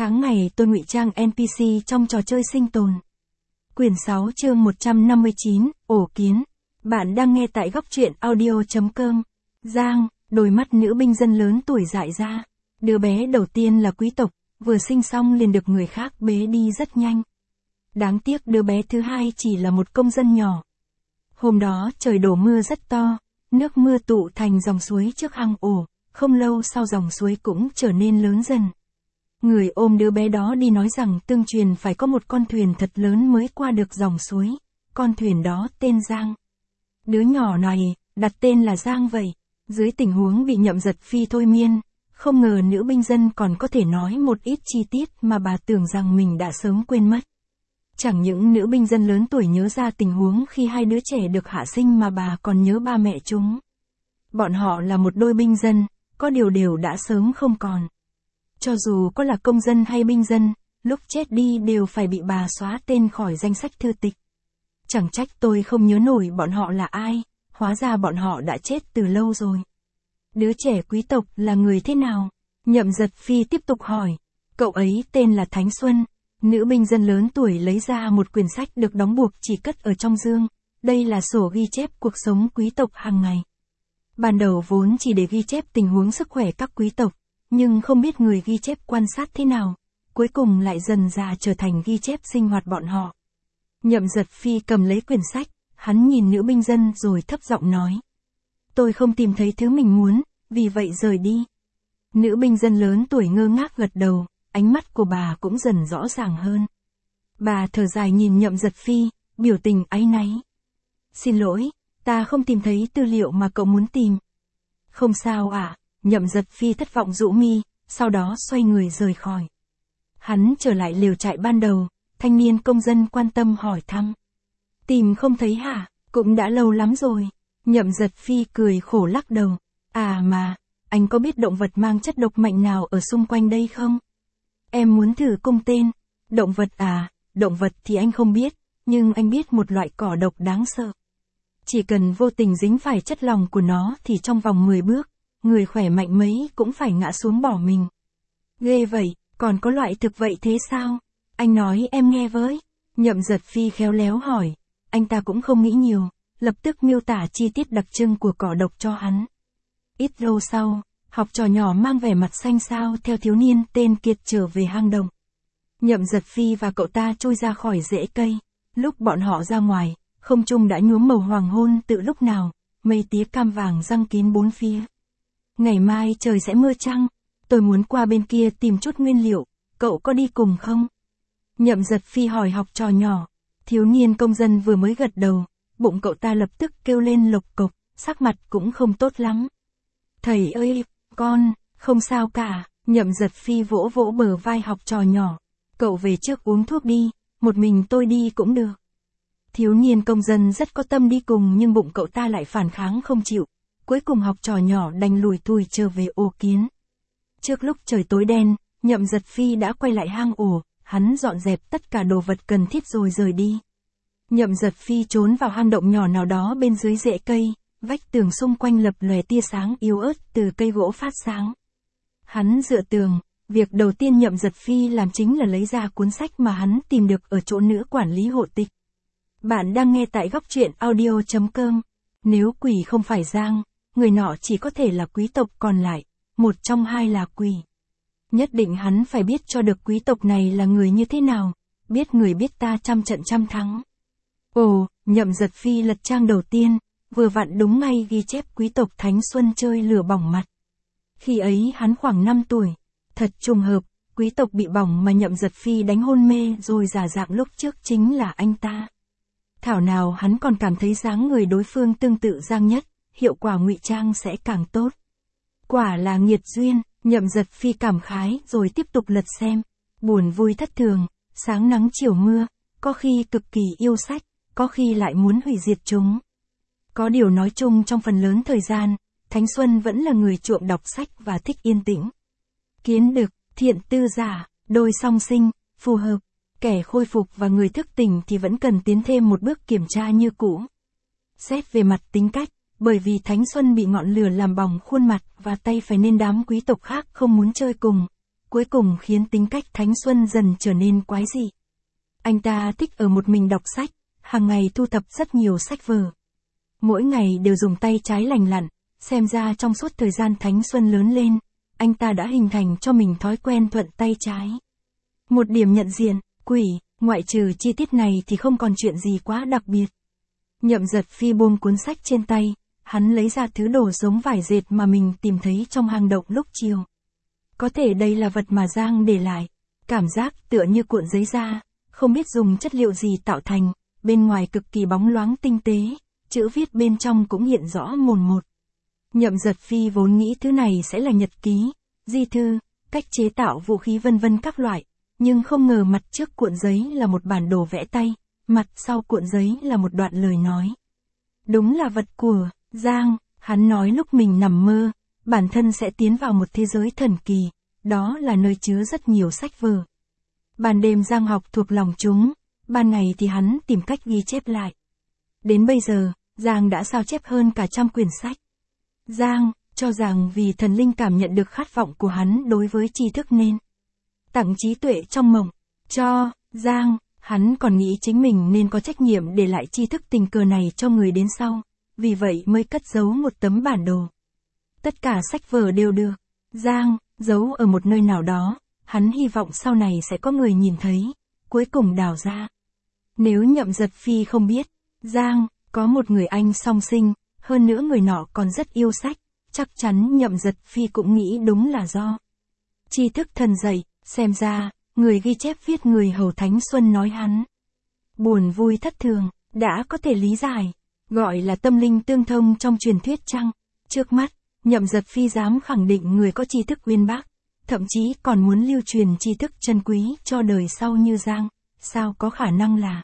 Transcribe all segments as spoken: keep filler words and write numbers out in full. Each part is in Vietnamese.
Tháng ngày tôi ngụy trang en pê xê trong trò chơi sinh tồn. Quyển sáu chương một trăm năm mươi chín, ổ kiến. Bạn đang nghe tại góc truyện audio chấm com. Giang, đôi mắt nữ binh dân lớn tuổi dại ra. Đứa bé đầu tiên là quý tộc, vừa sinh xong liền được người khác bế đi rất nhanh. Đáng tiếc đứa bé thứ hai chỉ là một công dân nhỏ. Hôm đó trời đổ mưa rất to, nước mưa tụ thành dòng suối trước hang ổ, không lâu sau dòng suối cũng trở nên lớn dần. Người ôm đứa bé đó đi nói rằng tương truyền phải có một con thuyền thật lớn mới qua được dòng suối, con thuyền đó tên Giang. Đứa nhỏ này, đặt tên là Giang vậy. Dưới tình huống bị Nhậm Giật Phi thôi miên, không ngờ nữ binh dân còn có thể nói một ít chi tiết mà bà tưởng rằng mình đã sớm quên mất. Chẳng những nữ binh dân lớn tuổi nhớ ra tình huống khi hai đứa trẻ được hạ sinh mà bà còn nhớ ba mẹ chúng. Bọn họ là một đôi binh dân, có điều đều đã sớm không còn. Cho dù có là công dân hay binh dân, lúc chết đi đều phải bị bà xóa tên khỏi danh sách thư tịch. Chẳng trách tôi không nhớ nổi bọn họ là ai, hóa ra bọn họ đã chết từ lâu rồi. Đứa trẻ quý tộc là người thế nào? Nhậm Giật Phi tiếp tục hỏi. Cậu ấy tên là Thánh Xuân. Nữ binh dân lớn tuổi lấy ra một quyển sách được đóng buộc chỉ cất ở trong dương. Đây là sổ ghi chép cuộc sống quý tộc hàng ngày. Ban đầu vốn chỉ để ghi chép tình huống sức khỏe các quý tộc, nhưng không biết người ghi chép quan sát thế nào, cuối cùng lại dần dà trở thành ghi chép sinh hoạt bọn họ. Nhậm Giật Phi cầm lấy quyển sách, hắn nhìn nữ binh dân rồi thấp giọng nói. Tôi không tìm thấy thứ mình muốn, vì vậy rời đi. Nữ binh dân lớn tuổi ngơ ngác gật đầu, ánh mắt của bà cũng dần rõ ràng hơn. Bà thở dài nhìn Nhậm Giật Phi, biểu tình áy náy. Xin lỗi, ta không tìm thấy tư liệu mà cậu muốn tìm. Không sao ạ. À? Nhậm Giật Phi thất vọng rũ mi, sau đó xoay người rời khỏi. Hắn trở lại lều trại ban đầu, thanh niên công dân quan tâm hỏi thăm. Tìm không thấy hả? Cũng đã lâu lắm rồi. Nhậm Giật Phi cười khổ lắc đầu. À mà, anh có biết động vật mang chất độc mạnh nào ở xung quanh đây không? Em muốn thử cung tên. Động vật à, động vật thì anh không biết, nhưng anh biết một loại cỏ độc đáng sợ. Chỉ cần vô tình dính phải chất lòng của nó thì trong vòng mười bước, người khỏe mạnh mấy cũng phải ngã xuống bỏ mình. Ghê vậy, còn có loại thực vậy thế sao? Anh nói em nghe với. Nhậm Giật Phi khéo léo hỏi. Anh ta cũng không nghĩ nhiều, lập tức miêu tả chi tiết đặc trưng của cỏ độc cho hắn. Ít lâu sau, học trò nhỏ mang vẻ mặt xanh xao theo thiếu niên tên Kiệt trở về hang động. Nhậm Giật Phi và cậu ta trôi ra khỏi rễ cây. Lúc bọn họ ra ngoài, không trung đã nhuốm màu hoàng hôn từ lúc nào, mây tía cam vàng giăng kín bốn phía. Ngày mai trời sẽ mưa chăng? Tôi muốn qua bên kia tìm chút nguyên liệu, cậu có đi cùng không? Nhậm Giật Phi hỏi học trò nhỏ. Thiếu niên công dân vừa mới gật đầu, bụng cậu ta lập tức kêu lên lộc cộc, sắc mặt cũng không tốt lắm. Thầy ơi, con, không sao cả. Nhậm Giật Phi vỗ vỗ bờ vai học trò nhỏ. Cậu về trước uống thuốc đi, một mình tôi đi cũng được. Thiếu niên công dân rất có tâm đi cùng nhưng bụng cậu ta lại phản kháng không chịu. Cuối cùng học trò nhỏ đành lủi thủi trở về ổ kiến. Trước lúc trời tối đen, Nhậm Giật Phi đã quay lại hang ổ, hắn dọn dẹp tất cả đồ vật cần thiết rồi rời đi. Nhậm Giật Phi trốn vào hang động nhỏ nào đó bên dưới rễ cây, vách tường xung quanh lập lòe tia sáng yếu ớt từ cây gỗ phát sáng. Hắn dựa tường, việc đầu tiên Nhậm Giật Phi làm chính là lấy ra cuốn sách mà hắn tìm được ở chỗ nữ quản lý hộ tịch. Bạn đang nghe tại góc truyện audio chấm com. Nếu quỷ không phải Giang, người nọ chỉ có thể là quý tộc còn lại, một trong hai là quỷ. Nhất định hắn phải biết cho được quý tộc này là người như thế nào, biết người biết ta trăm trận trăm thắng. Ồ, Nhậm Giật Phi lật trang đầu tiên, vừa vặn đúng ngay ghi chép quý tộc Thánh Xuân chơi lửa bỏng mặt. Khi ấy hắn khoảng năm tuổi, thật trùng hợp, quý tộc bị bỏng mà Nhậm Giật Phi đánh hôn mê rồi giả dạng lúc trước chính là anh ta. Thảo nào hắn còn cảm thấy dáng người đối phương tương tự Giang nhất, hiệu quả ngụy trang sẽ càng tốt. Quả là nghiệt duyên, Nhậm Giật Phi cảm khái rồi tiếp tục lật xem. Buồn vui thất thường, sáng nắng chiều mưa, có khi cực kỳ yêu sách, có khi lại muốn hủy diệt chúng. Có điều nói chung trong phần lớn thời gian, Thánh Xuân vẫn là người chuộng đọc sách và thích yên tĩnh. Kiến đực, thiện tư giả, đôi song sinh, phù hợp. Kẻ khôi phục và người thức tỉnh thì vẫn cần tiến thêm một bước kiểm tra như cũ. Xét về mặt tính cách, bởi vì Thánh Xuân bị ngọn lửa làm bỏng khuôn mặt và tay phải nên đám quý tộc khác không muốn chơi cùng. cuối cùng khiến tính cách Thánh Xuân dần trở nên quái dị. Anh ta thích ở một mình đọc sách, hàng ngày thu thập rất nhiều sách vở. Mỗi ngày đều dùng tay trái lành lặn, xem ra trong suốt thời gian Thánh Xuân lớn lên, anh ta đã hình thành cho mình thói quen thuận tay trái. Một điểm nhận diện, quỷ, ngoại trừ chi tiết này thì không còn chuyện gì quá đặc biệt. Nhậm Giật Phi buông cuốn sách trên tay, hắn lấy ra thứ đồ giống vải dệt mà mình tìm thấy trong hang động lúc chiều. Có thể đây là vật mà Giang để lại, cảm giác tựa như cuộn giấy da, không biết dùng chất liệu gì tạo thành, bên ngoài cực kỳ bóng loáng tinh tế, chữ viết bên trong cũng hiện rõ mồn một. Nhậm Giật Phi vốn nghĩ thứ này sẽ là nhật ký, di thư, cách chế tạo vũ khí vân vân các loại, nhưng không ngờ mặt trước cuộn giấy là một bản đồ vẽ tay, mặt sau cuộn giấy là một đoạn lời nói. Đúng là vật của Giang, hắn nói lúc mình nằm mơ, bản thân sẽ tiến vào một thế giới thần kỳ, đó là nơi chứa rất nhiều sách vở. Ban đêm Giang học thuộc lòng chúng, ban ngày thì hắn tìm cách ghi chép lại. Đến bây giờ, Giang đã sao chép hơn cả trăm quyển sách. Giang cho rằng vì thần linh cảm nhận được khát vọng của hắn đối với tri thức nên tặng trí tuệ trong mộng cho Giang, hắn còn nghĩ chính mình nên có trách nhiệm để lại tri thức tình cờ này cho người đến sau, vì vậy mới cất giấu một tấm bản đồ. Tất cả sách vở đều được Giang giấu ở một nơi nào đó, hắn hy vọng sau này sẽ có người nhìn thấy, cuối cùng đào ra. Nếu Nhậm Giật Phi không biết, Giang có một người anh song sinh, hơn nữa người nọ còn rất yêu sách, chắc chắn Nhậm Giật Phi cũng nghĩ đúng là do tri thức thần dạy, xem ra, người ghi chép viết người hầu Thánh Xuân nói hắn. Buồn vui thất thường, đã có thể lý giải, gọi là tâm linh tương thông trong truyền thuyết chăng? Trước mắt, Nhậm Giật Phi dám khẳng định người có tri thức uyên bác, thậm chí còn muốn lưu truyền tri thức chân quý cho đời sau như Giang, sao có khả năng là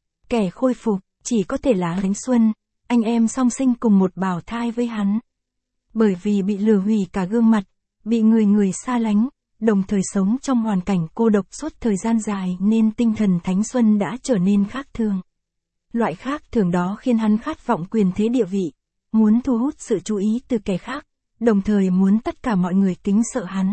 kẻ khôi phục, chỉ có thể là Thánh Xuân, anh em song sinh cùng một bào thai với hắn. Bởi vì bị lừa hủy cả gương mặt, bị người người xa lánh, đồng thời sống trong hoàn cảnh cô độc suốt thời gian dài nên tinh thần Thánh Xuân đã trở nên khác thường. Loại khác thường đó khiến hắn khát vọng quyền thế địa vị, muốn thu hút sự chú ý từ kẻ khác, đồng thời muốn tất cả mọi người kính sợ hắn.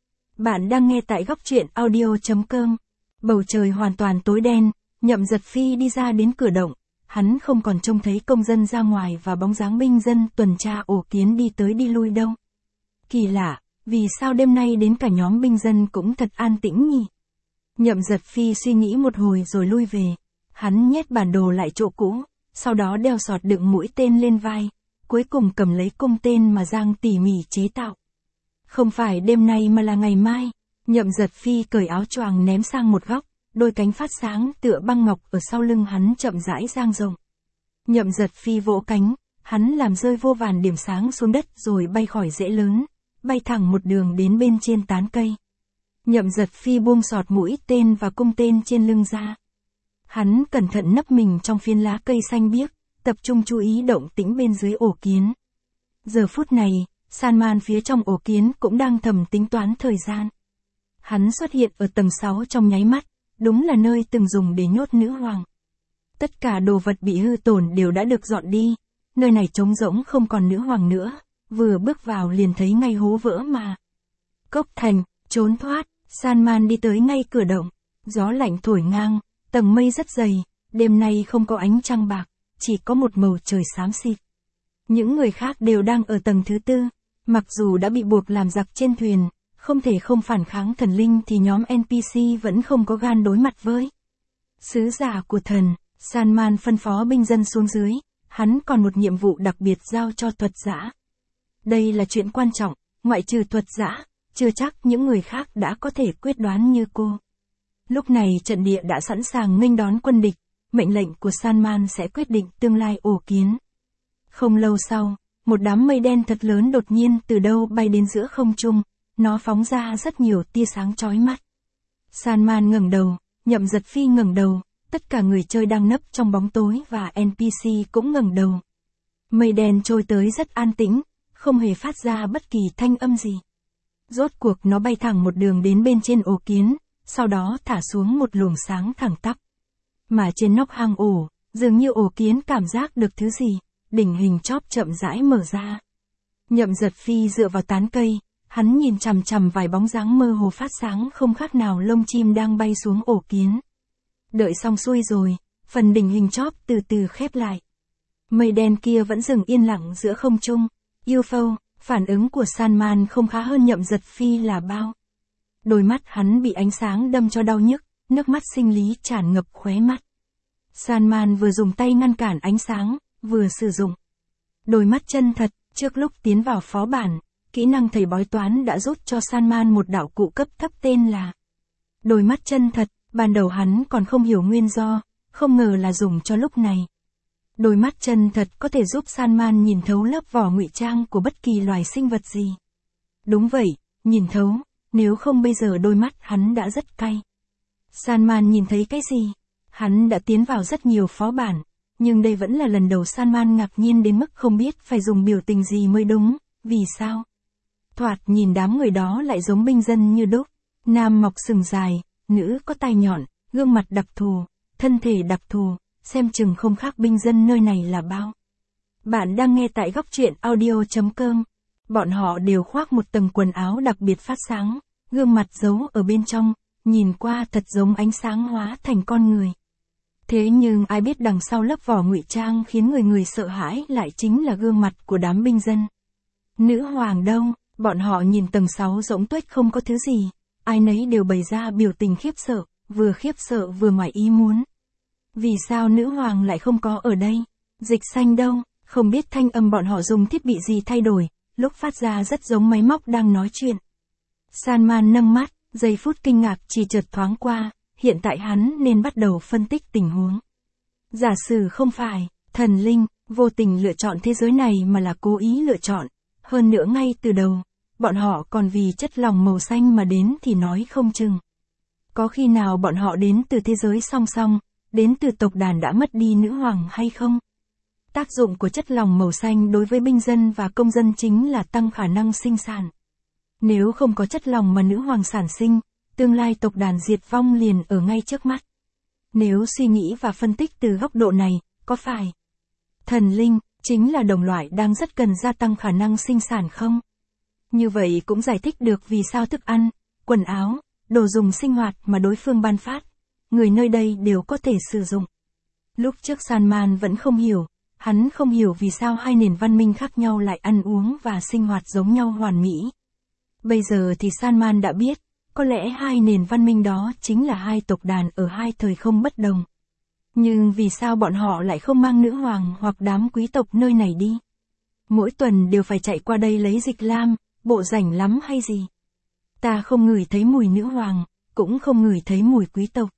Bạn đang nghe tại góc truyện audio chấm com. Bầu trời hoàn toàn tối đen, Nhậm Giật Phi đi ra đến cửa động, hắn không còn trông thấy công dân ra ngoài và bóng dáng binh dân tuần tra ổ kiến đi tới đi lui đâu. Kỳ lạ, vì sao đêm nay đến cả nhóm binh dân cũng thật an tĩnh nhỉ? Nhậm Giật Phi suy nghĩ một hồi rồi lui về. Hắn nhét bản đồ lại chỗ cũ, sau đó đeo sọt đựng mũi tên lên vai, cuối cùng cầm lấy cung tên mà Giang tỉ mỉ chế tạo. Không phải đêm nay mà là ngày mai, Nhậm Giật Phi cởi áo choàng ném sang một góc, đôi cánh phát sáng tựa băng ngọc ở sau lưng hắn chậm rãi dang rộng. Nhậm Giật Phi vỗ cánh, hắn làm rơi vô vàn điểm sáng xuống đất rồi bay khỏi rễ lớn, bay thẳng một đường đến bên trên tán cây. Nhậm Giật Phi buông sọt mũi tên và cung tên trên lưng ra. Hắn cẩn thận nấp mình trong phiến lá cây xanh biếc, tập trung chú ý động tĩnh bên dưới ổ kiến. Giờ phút này, San-man phía trong ổ kiến cũng đang thầm tính toán thời gian. Hắn xuất hiện ở tầng sáu trong nháy mắt, đúng là nơi từng dùng để nhốt nữ hoàng. Tất cả đồ vật bị hư tổn đều đã được dọn đi, nơi này trống rỗng không còn nữ hoàng nữa, vừa bước vào liền thấy ngay hố vỡ mà. Cốc thành, trốn thoát, San-man đi tới ngay cửa động, gió lạnh thổi ngang, tầng mây rất dày, đêm nay không có ánh trăng bạc, chỉ có một màu trời xám xịt. Những người khác đều đang ở tầng thứ tư, mặc dù đã bị buộc làm giặc trên thuyền, không thể không phản kháng thần linh thì nhóm en pê xê vẫn không có gan đối mặt với sứ giả của thần. San-man phân phó binh dân xuống dưới, hắn còn một nhiệm vụ đặc biệt giao cho thuật giả. Đây là chuyện quan trọng, ngoại trừ thuật giả, chưa chắc những người khác đã có thể quyết đoán như cô. Lúc này trận địa đã sẵn sàng nghênh đón quân địch, mệnh lệnh của San-man sẽ quyết định tương lai ổ kiến. Không lâu sau, một đám mây đen thật lớn đột nhiên từ đâu bay đến giữa không trung, nó phóng ra rất nhiều tia sáng chói mắt. San-man ngẩng đầu, Nhậm Giật Phi ngẩng đầu, tất cả người chơi đang nấp trong bóng tối và en pê xê cũng ngẩng đầu. Mây đen trôi tới rất an tĩnh, không hề phát ra bất kỳ thanh âm gì. Rốt cuộc nó bay thẳng một đường đến bên trên ổ kiến, sau đó thả xuống một luồng sáng thẳng tắp. Mà trên nóc hang ổ, dường như ổ kiến cảm giác được thứ gì, đỉnh hình chóp chậm rãi mở ra. Nhậm Giật Phi dựa vào tán cây, Hắn nhìn chằm chằm vài bóng dáng mơ hồ phát sáng không khác nào lông chim đang bay xuống ổ kiến. Đợi xong xuôi rồi, phần đỉnh hình chóp từ từ khép lại. Mây đen kia vẫn dừng yên lặng giữa không trung. u ép ô, phản ứng của Salman không khá hơn Nhậm Giật Phi là bao. Đôi mắt hắn bị ánh sáng đâm cho đau nhức, nước mắt sinh lý tràn ngập khóe mắt. Salman vừa dùng tay ngăn cản ánh sáng, vừa sử dụng đôi mắt chân thật. Trước lúc tiến vào phó bản, kỹ năng thầy bói toán đã rút cho Salman một đạo cụ cấp thấp tên là đôi mắt chân thật. Ban đầu hắn còn không hiểu nguyên do, không ngờ là dùng cho lúc này. Đôi mắt chân thật có thể giúp Salman nhìn thấu lớp vỏ ngụy trang của bất kỳ loài sinh vật gì. Đúng vậy, nhìn thấu, nếu không bây giờ đôi mắt hắn đã rất cay. Salman nhìn thấy cái gì? Hắn đã tiến vào rất nhiều phó bản, nhưng đây vẫn là lần đầu Salman ngạc nhiên đến mức không biết phải dùng biểu tình gì mới đúng. Vì sao? Thoạt nhìn đám người đó lại giống binh dân như đúc. Nam mọc sừng dài, nữ có tai nhọn, gương mặt đặc thù, thân thể đặc thù, xem chừng không khác binh dân nơi này là bao. Bạn đang nghe tại góc truyện audio chấm com. Bọn họ đều khoác một tầng quần áo đặc biệt phát sáng, gương mặt giấu ở bên trong, nhìn qua thật giống ánh sáng hóa thành con người. Thế nhưng ai biết đằng sau lớp vỏ ngụy trang khiến người người sợ hãi lại chính là gương mặt của đám binh dân. Nữ hoàng đâu? Bọn họ nhìn tầng sáu rỗng tuếch không có thứ gì, ai nấy đều bày ra biểu tình khiếp sợ, vừa khiếp sợ vừa ngoài ý muốn. Vì sao nữ hoàng lại không có ở đây? Dịch xanh đâu? Không biết thanh âm bọn họ dùng thiết bị gì thay đổi, lúc phát ra rất giống máy móc đang nói chuyện. Salman nâng mắt, giây phút kinh ngạc chỉ chợt thoáng qua, hiện tại hắn nên bắt đầu phân tích tình huống. Giả sử không phải, thần linh, vô tình lựa chọn thế giới này mà là cố ý lựa chọn, hơn nữa ngay từ đầu, bọn họ còn vì chất lỏng màu xanh mà đến thì nói không chừng. Có khi nào bọn họ đến từ thế giới song song, đến từ tộc đàn đã mất đi nữ hoàng hay không? Tác dụng của chất lỏng màu xanh đối với binh dân và công dân chính là tăng khả năng sinh sản. Nếu không có chất lỏng mà nữ hoàng sản sinh, tương lai tộc đàn diệt vong liền ở ngay trước mắt. Nếu suy nghĩ và phân tích từ góc độ này, có phải thần linh chính là đồng loại đang rất cần gia tăng khả năng sinh sản không? Như vậy cũng giải thích được vì sao thức ăn, quần áo, đồ dùng sinh hoạt mà đối phương ban phát, người nơi đây đều có thể sử dụng. Lúc trước Salman vẫn không hiểu, hắn không hiểu vì sao hai nền văn minh khác nhau lại ăn uống và sinh hoạt giống nhau hoàn mỹ. Bây giờ thì Salman đã biết, có lẽ hai nền văn minh đó chính là hai tộc đàn ở hai thời không bất đồng. Nhưng vì sao bọn họ lại không mang nữ hoàng hoặc đám quý tộc nơi này đi? Mỗi tuần đều phải chạy qua đây lấy dịch lam, bộ rảnh lắm hay gì? Ta không ngửi thấy mùi nữ hoàng, cũng không ngửi thấy mùi quý tộc.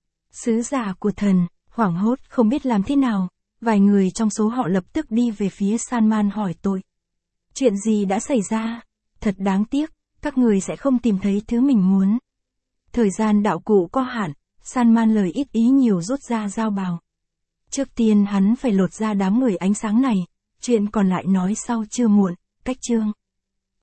Sứ giả của thần, hoảng hốt không biết làm thế nào, vài người trong số họ lập tức đi về phía Salman hỏi tội. Chuyện gì đã xảy ra? Thật đáng tiếc, các người sẽ không tìm thấy thứ mình muốn. Thời gian đạo cụ có hạn, Salman lời ít ý nhiều rút ra dao bào. Trước tiên hắn phải lột ra đám người ánh sáng này, chuyện còn lại nói sau chưa muộn, cách chương.